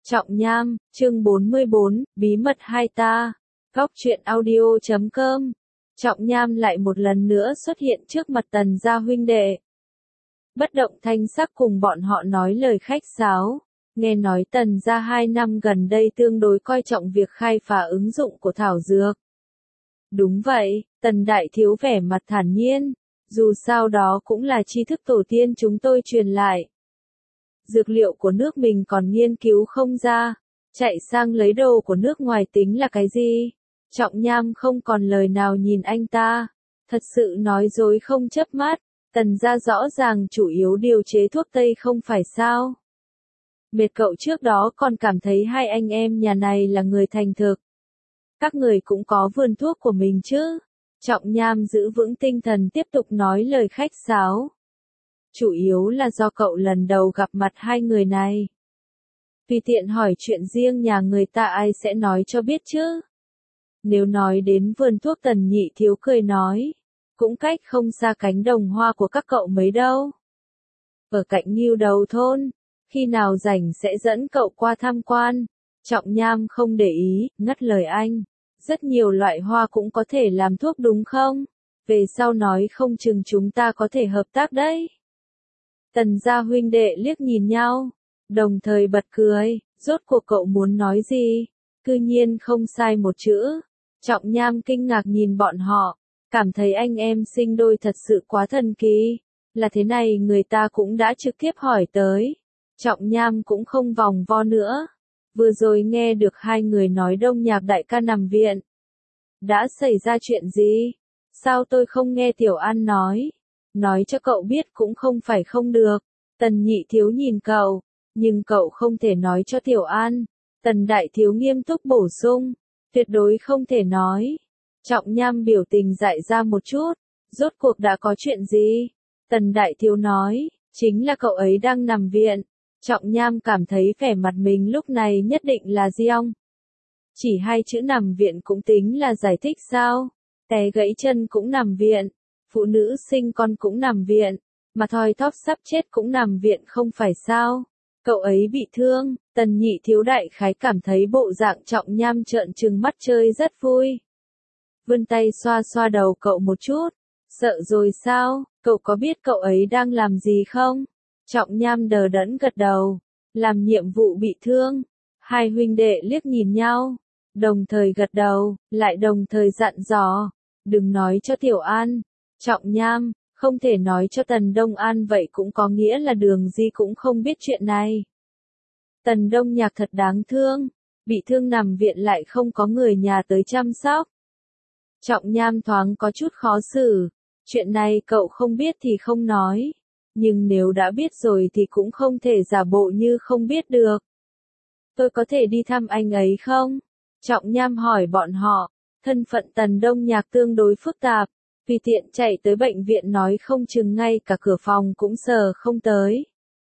Trọng Nham, chương 44, bí mật hai ta. Góc truyện audio.com. Trọng Nham lại một lần nữa xuất hiện trước mặt Tần gia huynh đệ. Bất động thanh sắc cùng bọn họ nói lời khách sáo. Nghe nói Tần gia 2 năm gần đây tương đối coi trọng việc khai phá ứng dụng của thảo dược. Đúng vậy, Tần đại thiếu vẻ mặt thản nhiên. Dù sao đó cũng là tri thức tổ tiên chúng tôi truyền lại. Dược liệu của nước mình còn nghiên cứu không ra, chạy sang lấy đồ của nước ngoài tính là cái gì? Trọng Nham không còn lời nào nhìn anh ta, thật sự nói dối không chớp mắt, Tần gia rõ ràng chủ yếu điều chế thuốc Tây không phải sao? Mệt cậu trước đó còn cảm thấy hai anh em nhà này là người thành thực. Các người cũng có vườn thuốc của mình chứ? Trọng Nham giữ vững tinh thần tiếp tục nói lời khách sáo. Chủ yếu là do cậu lần đầu gặp mặt hai người này. Tùy tiện hỏi chuyện riêng nhà người ta ai sẽ nói cho biết chứ. Nếu nói đến vườn thuốc Tần nhị thiếu cười nói. Cũng cách không xa cánh đồng hoa của các cậu mấy đâu. Ở cạnh Ngưu Đầu thôn. Khi nào rảnh sẽ dẫn cậu qua tham quan. Trọng Nham không để ý, ngắt lời anh. Rất nhiều loại hoa cũng có thể làm thuốc đúng không? Về sau nói không chừng chúng ta có thể hợp tác đấy. Tần gia huynh đệ liếc nhìn nhau, đồng thời bật cười, rốt cuộc cậu muốn nói gì? Cư nhiên không sai một chữ. Trọng Nham kinh ngạc nhìn bọn họ, cảm thấy anh em sinh đôi thật sự quá thần kỳ. Là thế này người ta cũng đã trực tiếp hỏi tới. Trọng Nham cũng không vòng vo nữa. Vừa rồi nghe được hai người nói Đông Nhạc đại ca nằm viện. Đã xảy ra chuyện gì? Sao tôi không nghe Tiểu An nói? Nói cho cậu biết cũng không phải không được. Tần nhị thiếu nhìn cậu, nhưng cậu không thể nói cho Tiểu An. Tần đại thiếu nghiêm túc bổ sung, tuyệt đối không thể nói. Trọng Nham biểu tình dại ra một chút, rốt cuộc đã có chuyện gì? Tần đại thiếu nói, chính là cậu ấy đang nằm viện. Trọng Nham cảm thấy vẻ mặt mình lúc này nhất định là giong. Chỉ 2 chữ nằm viện cũng tính là giải thích sao? Té gãy chân cũng nằm viện. Phụ nữ sinh con cũng nằm viện, mà thoi thóp sắp chết cũng nằm viện không phải sao? Cậu ấy bị thương, Tần nhị thiếu đại khái cảm thấy bộ dạng Trọng Nham trợn trừng mắt chơi rất vui. Vươn tay xoa xoa đầu cậu một chút, sợ rồi sao, cậu có biết cậu ấy đang làm gì không? Trọng Nham đờ đẫn gật đầu, làm nhiệm vụ bị thương. Hai huynh đệ liếc nhìn nhau, đồng thời gật đầu, lại đồng thời dặn dò, đừng nói cho Tiểu An. Trọng Nham, không thể nói cho Tần Đông An vậy cũng có nghĩa là Đường Di cũng không biết chuyện này. Tần Đông Nhạc thật đáng thương, bị thương nằm viện lại không có người nhà tới chăm sóc. Trọng Nham thoáng có chút khó xử, chuyện này cậu không biết thì không nói, nhưng nếu đã biết rồi thì cũng không thể giả bộ như không biết được. Tôi có thể đi thăm anh ấy không? Trọng Nham hỏi bọn họ, thân phận Tần Đông Nhạc tương đối phức tạp. Vì tiện chạy tới bệnh viện nói không chừng ngay cả cửa phòng cũng sờ không tới.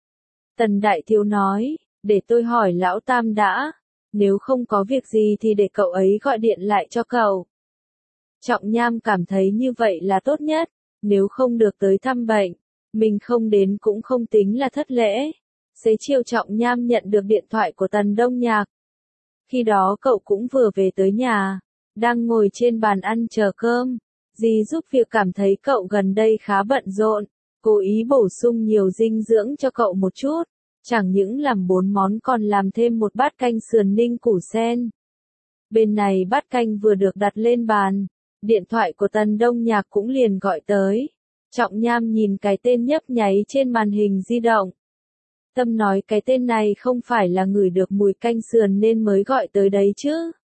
Tần đại thiếu nói, để tôi hỏi lão Tam đã, nếu không có việc gì thì để cậu ấy gọi điện lại cho cậu. Trọng Nham cảm thấy như vậy là tốt nhất, nếu không được tới thăm bệnh, mình không đến cũng không tính là thất lễ. Xế chiều Trọng Nham nhận được điện thoại của Tần Đông Nhạc. Khi đó cậu cũng vừa về tới nhà, đang ngồi trên bàn ăn chờ cơm. Dì giúp việc cảm thấy cậu gần đây khá bận rộn, cố ý bổ sung nhiều dinh dưỡng cho cậu một chút, chẳng những làm 4 món còn làm thêm một bát canh sườn ninh củ sen. Bên này bát canh vừa được đặt lên bàn, điện thoại của Tần Đông Nhạc cũng liền gọi tới. Trọng Nham nhìn cái tên nhấp nháy trên màn hình di động. Tâm nói cái tên này không phải là ngửi được mùi canh sườn nên mới gọi tới đấy chứ.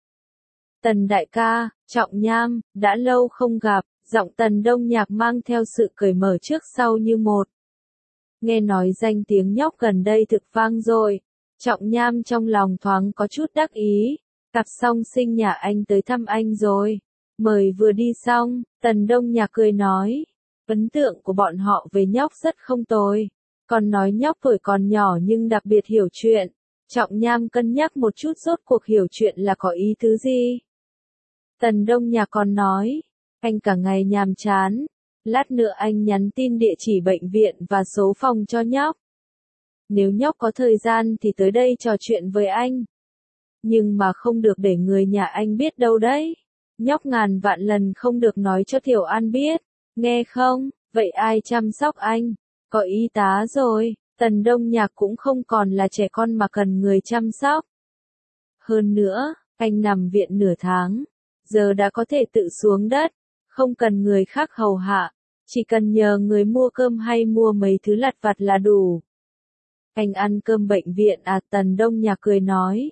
Tần đại ca, Trọng Nham, đã lâu không gặp, giọng Tần Đông Nhạc mang theo sự cởi mở trước sau như một. Nghe nói danh tiếng nhóc gần đây thực vang rồi, Trọng Nham trong lòng thoáng có chút đắc ý, cặp song sinh nhà anh tới thăm anh rồi, mời vừa đi xong, Tần Đông Nhạc cười nói, ấn tượng của bọn họ về nhóc rất không tồi, còn nói nhóc tuổi còn nhỏ nhưng đặc biệt hiểu chuyện. Trọng Nham cân nhắc một chút rốt cuộc hiểu chuyện là có ý tứ gì. Tần Đông Nhạc còn nói, anh cả ngày nhàm chán, lát nữa anh nhắn tin địa chỉ bệnh viện và số phòng cho nhóc. nếu nhóc có thời gian thì tới đây trò chuyện với anh. Nhưng mà không được để người nhà anh biết đâu đấy. Nhóc ngàn vạn lần không được nói cho Tiểu An biết, nghe không? Vậy ai chăm sóc anh? Có y tá rồi, Tần Đông Nhạc cũng không còn là trẻ con mà cần người chăm sóc. Hơn nữa, anh nằm viện nửa tháng, giờ đã có thể tự xuống đất, không cần người khác hầu hạ, chỉ cần nhờ người mua cơm hay mua mấy thứ lặt vặt là đủ. Anh ăn cơm bệnh viện à? Tần Đông Nhạc cười nói.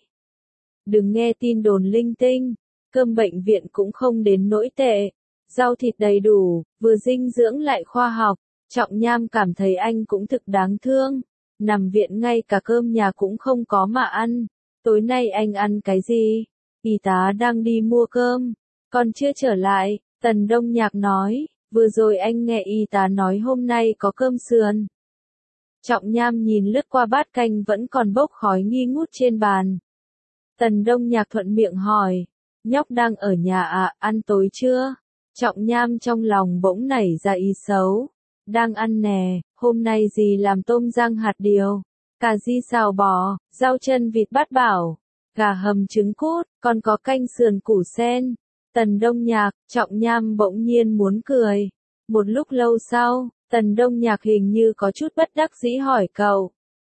Đừng nghe tin đồn linh tinh, cơm bệnh viện cũng không đến nỗi tệ, rau thịt đầy đủ, vừa dinh dưỡng lại khoa học. Trọng Nham cảm thấy anh cũng thực đáng thương, nằm viện ngay cả cơm nhà cũng không có mà ăn. Tối nay anh ăn cái gì? Y tá đang đi mua cơm, còn chưa trở lại, Tần Đông Nhạc nói, vừa rồi anh nghe y tá nói hôm nay có cơm sườn. Trọng Nham nhìn lướt qua bát canh vẫn còn bốc khói nghi ngút trên bàn. Tần Đông Nhạc thuận miệng hỏi, nhóc đang ở nhà à, ăn tối chưa? Trọng Nham trong lòng bỗng nảy ra ý xấu. Đang ăn nè, hôm nay dì làm tôm rang hạt điều, cà ri xào bò, rau chân vịt bát bảo, gà hầm trứng cút, còn có canh sườn củ sen. Tần Đông Nhạc, Trọng Nham bỗng nhiên muốn cười. Một lúc lâu sau, Tần Đông Nhạc hình như có chút bất đắc dĩ hỏi cậu.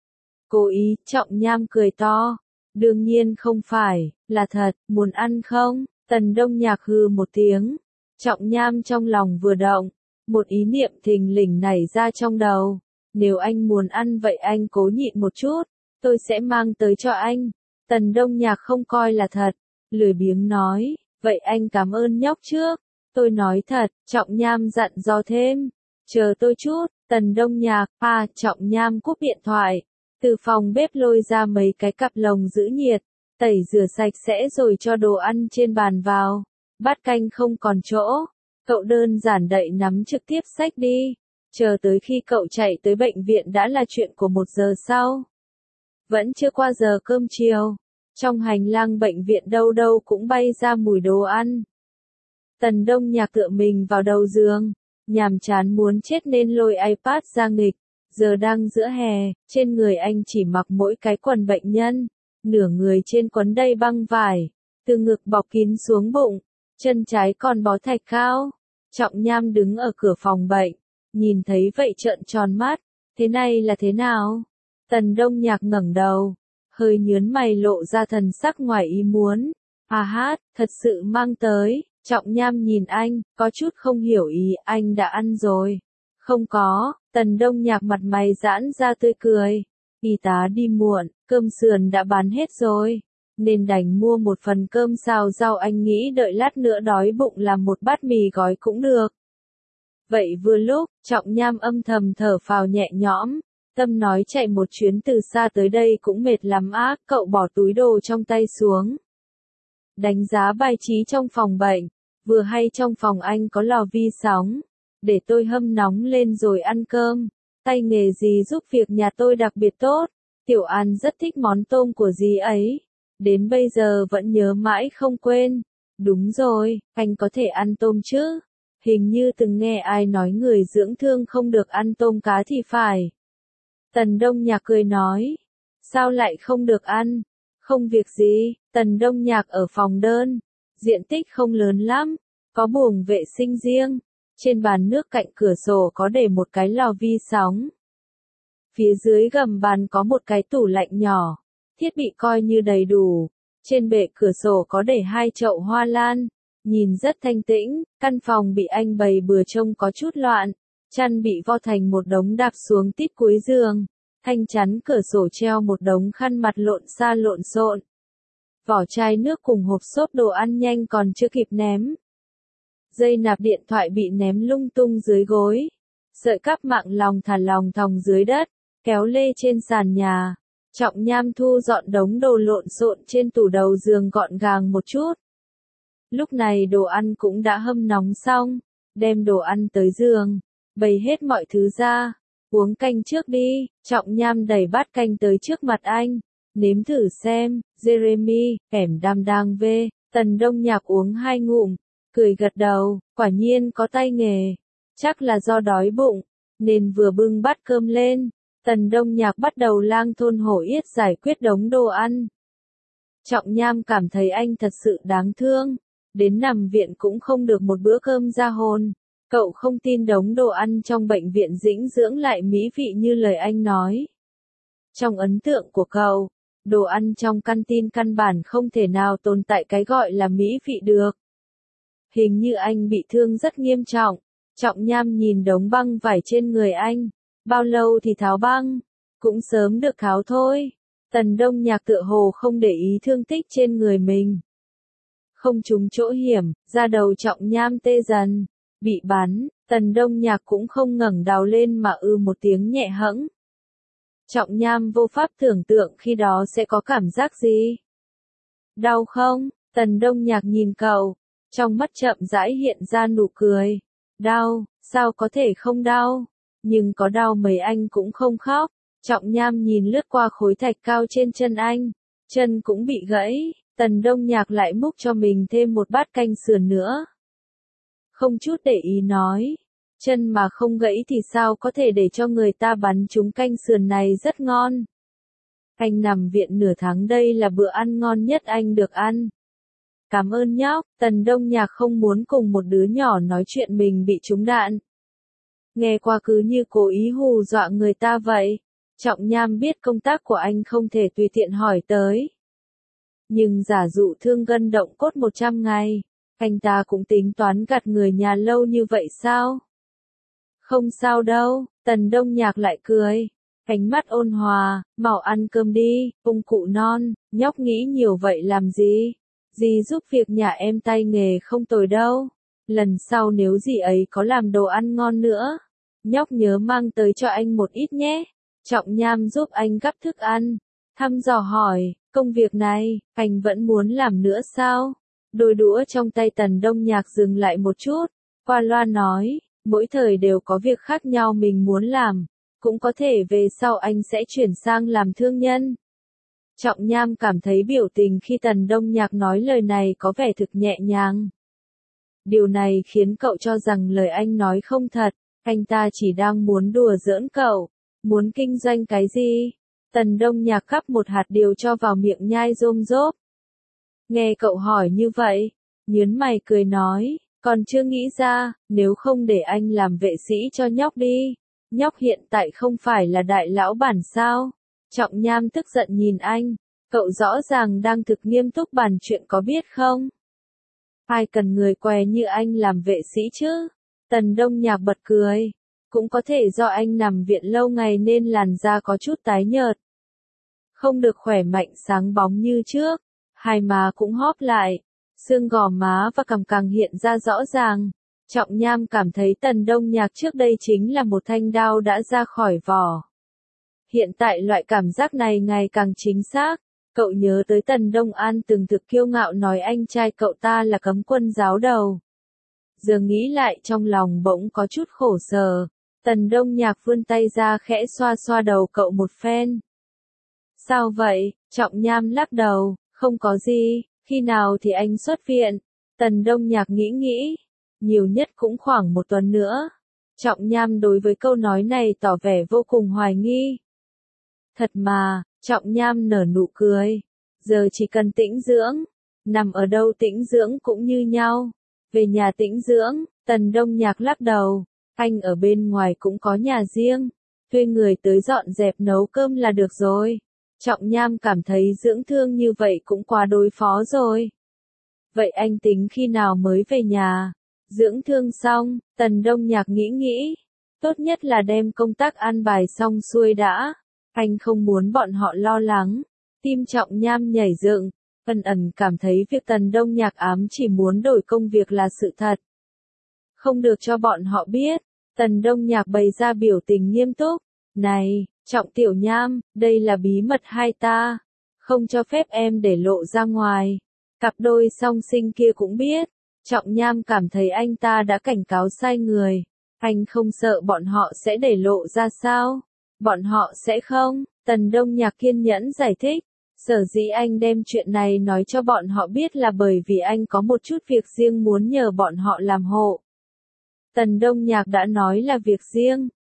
Cố ý, Trọng Nham cười to. Đương nhiên không phải, là thật, muốn ăn không? Tần Đông Nhạc hừ một tiếng. Trọng Nham trong lòng vừa động, một ý niệm thình lình nảy ra trong đầu. Nếu anh muốn ăn vậy anh cố nhịn một chút, tôi sẽ mang tới cho anh. Tần Đông Nhạc không coi là thật, lười biếng nói, vậy anh cảm ơn nhóc trước. Tôi nói thật, Trọng Nham dặn dò thêm. Chờ tôi chút, Tần Đông Nhạc, Trọng Nham cúp điện thoại. Từ phòng bếp lôi ra mấy cái cặp lồng giữ nhiệt, tẩy rửa sạch sẽ rồi cho đồ ăn trên bàn vào. Bát canh không còn chỗ, cậu đơn giản đậy nắm trực tiếp xách đi. Chờ tới khi cậu chạy tới bệnh viện đã là chuyện của 1 giờ sau. Vẫn chưa qua giờ cơm chiều. Trong hành lang bệnh viện đâu đâu cũng bay ra mùi đồ ăn. Tần Đông Nhạc tựa mình vào đầu giường, nhàm chán muốn chết nên lôi iPad ra nghịch. Giờ đang giữa hè, trên người anh chỉ mặc mỗi cái quần bệnh nhân, nửa người trên quấn đầy băng vải, từ ngực bọc kín xuống bụng, chân trái còn bó thạch cao. Trọng Nham đứng ở cửa phòng bệnh, nhìn thấy vậy trợn tròn mắt, thế này là thế nào? Tần Đông Nhạc ngẩng đầu, hơi nhướng mày lộ ra thần sắc ngoài ý muốn. Thật sự mang tới. Trọng Nham nhìn anh, có chút không hiểu ý, anh đã ăn rồi. Không có, Tần Đông Nhạc mặt mày giãn ra tươi cười. Y tá đi muộn, cơm sườn đã bán hết rồi, nên đành mua một phần cơm xào rau. Anh nghĩ đợi lát nữa đói bụng làm một bát mì gói cũng được. Vậy vừa lúc, Trọng Nham âm thầm thở phào nhẹ nhõm. Tâm nói chạy một chuyến từ xa tới đây cũng mệt lắm á. Cậu bỏ túi đồ trong tay xuống, đánh giá bài trí trong phòng bệnh. Vừa hay trong phòng anh có lò vi sóng, để tôi hâm nóng lên rồi ăn cơm. Tay nghề dì giúp việc nhà tôi đặc biệt tốt. Tiểu An rất thích món tôm của dì ấy, đến bây giờ vẫn nhớ mãi không quên. Đúng rồi, anh có thể ăn tôm chứ? Hình như từng nghe ai nói người dưỡng thương không được ăn tôm cá thì phải. Tần Đông Nhạc cười nói, sao lại không được ăn? Không việc gì. Tần Đông Nhạc ở phòng đơn, diện tích không lớn lắm, có buồng vệ sinh riêng. Trên bàn nước cạnh cửa sổ có để một cái lò vi sóng. Phía dưới gầm bàn có một cái tủ lạnh nhỏ, thiết bị coi như đầy đủ. Trên bệ cửa sổ có để 2 chậu hoa lan, nhìn rất thanh tĩnh. Căn phòng bị anh bày bừa trông có chút loạn, chăn bị vo thành một đống đạp xuống tít cuối giường. Thanh chắn cửa sổ treo một đống khăn mặt lộn xa lộn xộn. Vỏ chai nước cùng hộp xốp đồ ăn nhanh còn chưa kịp ném. Dây nạp điện thoại bị ném lung tung dưới gối. Sợi cáp mạng lòng thòng dưới đất, kéo lê trên sàn nhà. Trọng Nham thu dọn đống đồ lộn xộn trên tủ đầu giường gọn gàng một chút. Lúc này đồ ăn cũng đã hâm nóng xong, đem đồ ăn tới giường, bày hết mọi thứ ra. Uống canh trước đi. Trọng Nham đẩy bát canh tới trước mặt anh. Nếm thử xem. Jeremy, kẻm đam đang về. Tần Đông Nhạc uống 2 ngụm, cười gật đầu, quả nhiên có tay nghề. Chắc là do đói bụng, nên vừa bưng bát cơm lên, Tần Đông Nhạc bắt đầu lang thôn hổ yết giải quyết đống đồ ăn. Trọng Nham cảm thấy anh thật sự đáng thương, đến nằm viện cũng không được một bữa cơm ra hồn. Cậu không tin đống đồ ăn trong bệnh viện dinh dưỡng lại mỹ vị như lời anh nói. Trong ấn tượng của cậu, đồ ăn trong canteen căn bản không thể nào tồn tại cái gọi là mỹ vị được. Hình như anh bị thương rất nghiêm trọng. Trọng Nham nhìn đống băng vải trên người anh. Bao lâu thì tháo băng? Cũng sớm được tháo thôi. Tần Đông Nhạc tựa hồ không để ý thương tích trên người mình. Không trúng chỗ hiểm, da đầu Trọng Nham tê dần. Bị bắn, Tần Đông Nhạc cũng không ngẩng đầu lên mà một tiếng nhẹ hẫng. Trọng Nham vô pháp tưởng tượng khi đó sẽ có cảm giác gì. Đau không? Tần Đông Nhạc nhìn cậu, trong mắt chậm rãi hiện ra nụ cười. Đau, sao có thể không đau? Nhưng có đau mấy anh cũng không khóc. Trọng Nham nhìn lướt qua khối thạch cao trên chân anh, chân cũng bị gãy. Tần Đông Nhạc lại múc cho mình thêm một bát canh sườn nữa. Không chút để ý nói, chân mà không gãy thì sao có thể để cho người ta bắn trúng canh sườn này rất ngon. Anh nằm viện nửa tháng đây là bữa ăn ngon nhất anh được ăn. Cảm ơn nhóc. Tần Đông Nhạc không muốn cùng một đứa nhỏ nói chuyện mình bị trúng đạn. Nghe qua cứ như cố ý hù dọa người ta vậy. Trọng Nham biết công tác của anh không thể tùy tiện hỏi tới. Nhưng giả dụ thương gân động cốt 100 ngày, anh ta cũng tính toán gạt người nhà lâu như vậy sao? Không sao đâu, Tần Đông Nhạc lại cười. Ánh mắt ôn hòa, mau ăn cơm đi, ông cụ non, nhóc nghĩ nhiều vậy làm gì? Dì giúp việc nhà em tay nghề không tồi đâu. Lần sau nếu dì ấy có làm đồ ăn ngon nữa, nhóc nhớ mang tới cho anh một ít nhé. Trọng Nham giúp anh gắp thức ăn, thăm dò hỏi, công việc này, anh vẫn muốn làm nữa sao? Đôi đũa trong tay Tần Đông Nhạc dừng lại một chút, qua loa nói, mỗi thời đều có việc khác nhau mình muốn làm, cũng có thể về sau anh sẽ chuyển sang làm thương nhân. Trọng Nham cảm thấy biểu tình khi Tần Đông Nhạc nói lời này có vẻ thực nhẹ nhàng. Điều này khiến cậu cho rằng lời anh nói không thật, anh ta chỉ đang muốn đùa giỡn cậu. Muốn kinh doanh cái gì? Tần Đông Nhạc gắp một hạt điều cho vào miệng nhai rôm rốp. Nghe cậu hỏi như vậy, nhớn mày cười nói, còn chưa nghĩ ra, nếu không để anh làm vệ sĩ cho nhóc đi. Nhóc hiện tại không phải là đại lão bản sao? Trọng Nham tức giận nhìn anh, cậu rõ ràng đang thực nghiêm túc bàn chuyện có biết không? Ai cần người què như anh làm vệ sĩ chứ? Tần Đông Nhạc bật cười. Cũng có thể do anh nằm viện lâu ngày nên làn da có chút tái nhợt. Không được khỏe mạnh sáng bóng như trước. Hai má cũng hóp lại. Xương gò má và cằm càng hiện ra rõ ràng. Trọng Nham cảm thấy Tần Đông Nhạc trước đây chính là một thanh đao đã ra khỏi vỏ. Hiện tại loại cảm giác này ngày càng chính xác. Cậu nhớ tới Tần Đông An từng thực kiêu ngạo nói anh trai cậu ta là cấm quân giáo đầu. Giờ nghĩ lại trong lòng bỗng có chút khổ sở. Tần Đông Nhạc vươn tay ra khẽ xoa xoa đầu cậu một phen. Sao vậy? Trọng Nham lắc đầu, không có gì, khi nào thì anh xuất viện? Tần Đông Nhạc nghĩ, nhiều nhất cũng khoảng một tuần nữa. Trọng Nham đối với câu nói này tỏ vẻ vô cùng hoài nghi. Thật mà, Trọng Nham nở nụ cười. Giờ chỉ cần tĩnh dưỡng, nằm ở đâu tĩnh dưỡng cũng như nhau. Về nhà tĩnh dưỡng, Tần Đông Nhạc lắc đầu. Anh ở bên ngoài cũng có nhà riêng, thuê người tới dọn dẹp nấu cơm là được rồi. Trọng Nham cảm thấy dưỡng thương như vậy cũng quá đối phó rồi. Vậy anh tính khi nào mới về nhà? Dưỡng thương xong, Tần Đông Nhạc nghĩ, tốt nhất là đem công tác an bài xong xuôi đã. Anh không muốn bọn họ lo lắng. Tim Trọng Nham nhảy dựng, ẩn cảm thấy việc Tần Đông Nhạc ám chỉ muốn đổi công việc là sự thật. Không được cho bọn họ biết. Tần Đông Nhạc bày ra biểu tình nghiêm túc. Này, Trọng Tiểu Nham, đây là bí mật hai ta. Không cho phép em để lộ ra ngoài. Cặp đôi song sinh kia cũng biết. Trọng Nham cảm thấy anh ta đã cảnh cáo sai người. Anh không sợ bọn họ sẽ để lộ ra sao? Bọn họ sẽ không. Tần Đông Nhạc kiên nhẫn giải thích. Sở dĩ anh đem chuyện này nói cho bọn họ biết là bởi vì anh có một chút việc riêng muốn nhờ bọn họ làm hộ. Tần Đông Nhạc đã nói là việc riêng.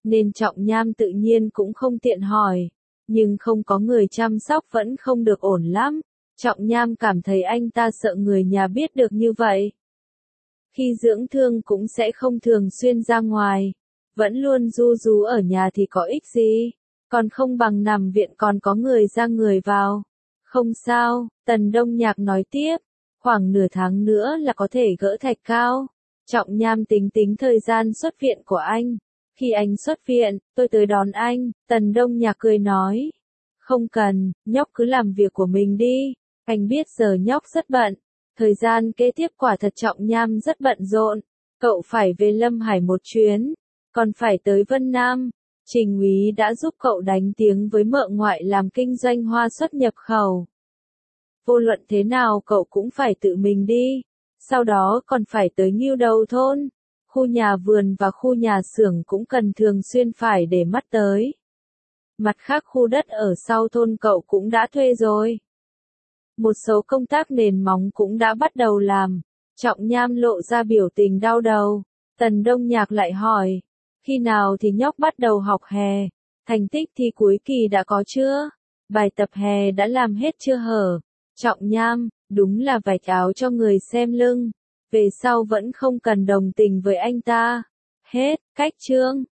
nên Trọng Nham tự nhiên cũng không tiện hỏi. Nhưng không có người chăm sóc vẫn không được ổn lắm. Trọng Nham cảm thấy anh ta sợ người nhà biết được như vậy. Khi dưỡng thương cũng sẽ không thường xuyên ra ngoài. Vẫn luôn ru rú ở nhà thì có ích gì. Còn không bằng nằm viện còn có người ra người vào. Không sao, Tần Đông Nhạc nói tiếp. Khoảng nửa tháng nữa là có thể gỡ thạch cao. Trọng Nham tính tính thời gian xuất viện của anh. Khi anh xuất viện, tôi tới đón anh. Tần Đông Nhạc cười nói. Không cần, nhóc cứ làm việc của mình đi. Anh biết giờ nhóc rất bận. Thời gian kế tiếp quả thật Trọng Nham rất bận rộn. Cậu phải về Lâm Hải một chuyến. Còn phải tới Vân Nam. Trình úy đã giúp cậu đánh tiếng với mợ ngoại làm kinh doanh hoa xuất nhập khẩu. Vô luận thế nào cậu cũng phải tự mình đi. Sau đó còn phải tới Ngưu Đầu thôn. Khu nhà vườn và khu nhà xưởng cũng cần thường xuyên phải để mắt tới. Mặt khác khu đất ở sau thôn cậu cũng đã thuê rồi. Một số công tác nền móng cũng đã bắt đầu làm. Trọng Nham lộ ra biểu tình đau đầu. Tần Đông Nhạc lại hỏi. Khi nào thì nhóc bắt đầu học hè? Thành tích thi cuối kỳ đã có chưa? Bài tập hè đã làm hết chưa hở? Trọng Nham, đúng là vạch áo cho người xem lưng. Về sau vẫn không cần đồng tình với anh ta. Hết, cách chương.